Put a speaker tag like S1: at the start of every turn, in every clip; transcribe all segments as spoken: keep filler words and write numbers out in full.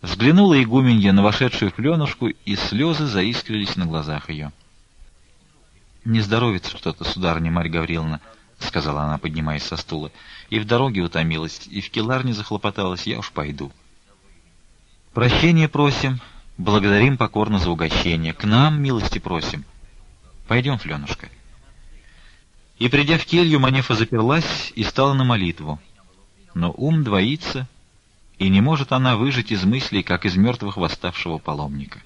S1: Взглянула игуменья на вошедшую Фленушку, и слезы заискрились на глазах ее. — Не здоровится что-то, сударыня Марья Гавриловна, — сказала она, поднимаясь со стула, — и в дороге утомилась, и в келарне захлопоталась, я уж пойду. — Прощения просим, благодарим покорно за угощение, к нам милости просим. Пойдем, Фленушка. И, придя в келью, Манефа заперлась и стала на молитву. Но ум двоится, и не может она выжить из мыслей, как из мертвых восставшего паломника.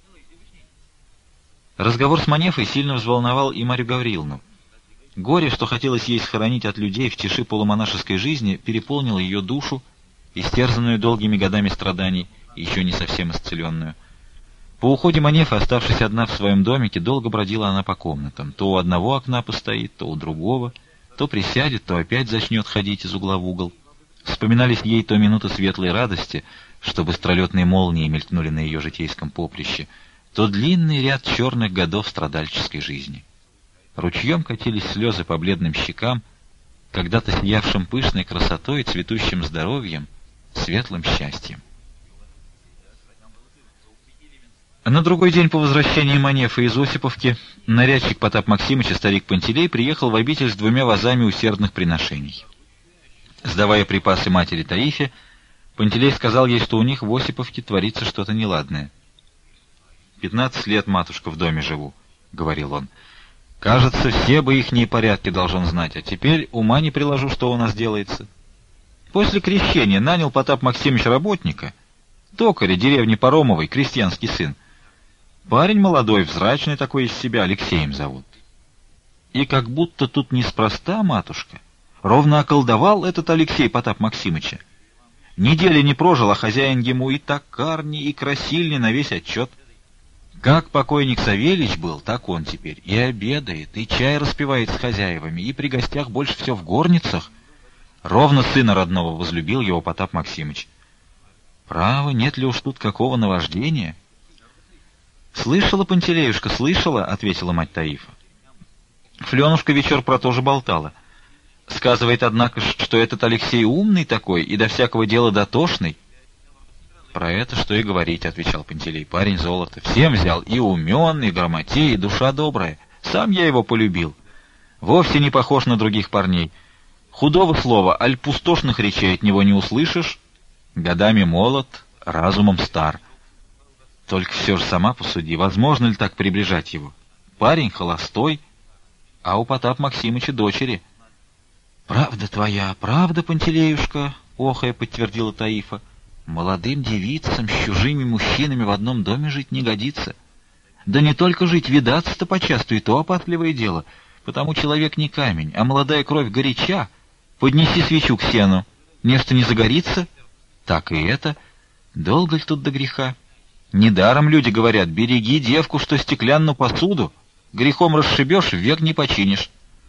S1: Разговор с Манефой сильно взволновал и Марью Гавриловну. Горе, что хотелось ей схоронить от людей в тиши полумонашеской жизни, переполнило ее душу, истерзанную долгими годами страданий, еще не совсем исцеленную. По уходе Манефы, оставшись одна в своем домике, долго бродила она по комнатам. То у одного окна постоит, то у другого, то присядет, то опять зачнет ходить из угла в угол. Вспоминались ей то минуты светлой радости, что быстролетные молнии мелькнули на ее житейском поприще, то длинный ряд черных годов страдальческой жизни. Ручьем катились слезы по бледным щекам, когда-то сиявшим пышной красотой, цветущим здоровьем, светлым счастьем. На другой день по возвращении Манефы из Осиповки нарядчик Потап Максимыч и старик Пантелей приехал в обитель с двумя вазами усердных приношений. Сдавая припасы матери Таифе, Пантелей сказал ей, что у них в Осиповке творится что-то неладное. «Пятнадцать лет, матушка, в доме живу», — говорил он. «Кажется, все бы ихние порядки должен знать, а теперь ума не приложу, что у нас делается. После крещения нанял Потап Максимыч работника, токаря деревни Паромовой, крестьянский сын. Парень молодой, взрачный такой из себя, Алексеем зовут. И как будто тут неспроста, матушка, ровно околдовал этот Алексей Потап Максимыча. Недели не прожил, а хозяин ему и токарни, и красильни на весь отчет. Как покойник Савельич был, так он теперь и обедает, и чай распивает с хозяевами, и при гостях больше все в горницах. Ровно сына родного возлюбил его Потап Максимыч. Право, нет ли уж тут какого наваждения?» «Слышала, Пантелеюшка, слышала», — ответила мать Таифа. Фленушка вечер про то же болтала. Сказывает, однако, что этот Алексей умный такой и до всякого дела дотошный. «Про это что и говорить», — отвечал Пантелей. «Парень золото. Всем взял, и умен, и грамотей, и душа добрая. Сам я его полюбил. Вовсе не похож на других парней. Худого слова, аль пустошных речей от него не услышишь. Годами молод, разумом стар. Только все же сама посуди, возможно ли так приближать его? Парень холостой, а у Потап Максимыча дочери». «Правда твоя, правда, Пантелеюшка», — охая подтвердила Таифа. «Молодым девицам с чужими мужчинами в одном доме жить не годится. Да не только жить, видаться-то почасту, и то опасливое дело, потому человек не камень, а молодая кровь горяча. Поднеси свечу к сену, нечто не загорится? Так и это. Долго ли тут до греха? Недаром люди говорят: береги девку, что стеклянную посуду, грехом расшибешь, век не починишь».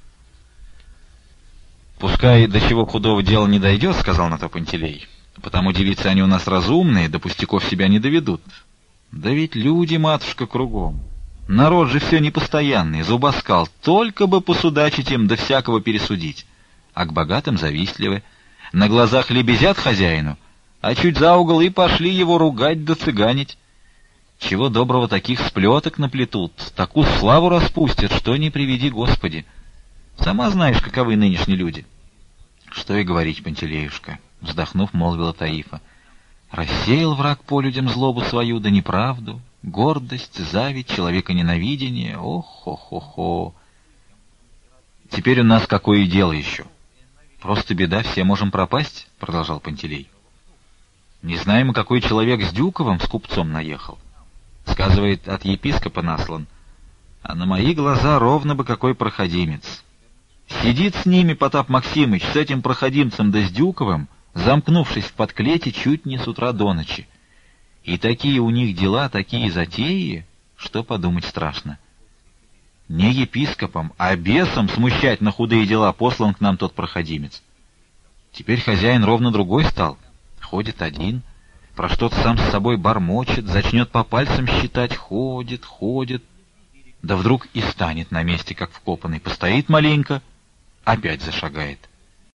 S1: «Пускай до чего худого дела не дойдет, — сказал на то Пантелей, — потому девицы они у нас разумные, до пустяков себя не доведут. Да ведь люди, матушка, кругом. Народ же все непостоянный, зубоскал, только бы посудачить им, да всякого пересудить. А к богатым завистливы, на глазах лебезят хозяину, а чуть за угол и пошли его ругать да цыганить. Чего доброго таких сплеток наплетут, такую славу распустят, что не приведи Господи. Сама знаешь, каковы нынешние люди». «Что и говорить, Пантелеюшка», — вздохнув, молвила Таифа. «Рассеял враг по людям злобу свою, да неправду, гордость, зависть, человеконенавидение. Ох-хо-хо-хо. Теперь у нас какое дело еще? Просто беда, все можем пропасть», — продолжал Пантелей. «Не знаем, какой человек с Дюковым, с купцом наехал. Сказывает, от епископа наслан. А на мои глаза ровно бы какой проходимец. Сидит с ними Потап Максимыч, с этим проходимцем да с Дюковым, замкнувшись в подклете чуть не с утра до ночи. И такие у них дела, такие затеи, что подумать страшно. Не епископом, а бесом смущать на худые дела послан к нам тот проходимец. Теперь хозяин ровно другой стал, ходит один, про что-то сам с собой бормочет, зачнет по пальцам считать, ходит, ходит, да вдруг и станет на месте, как вкопанный, постоит маленько, опять зашагает.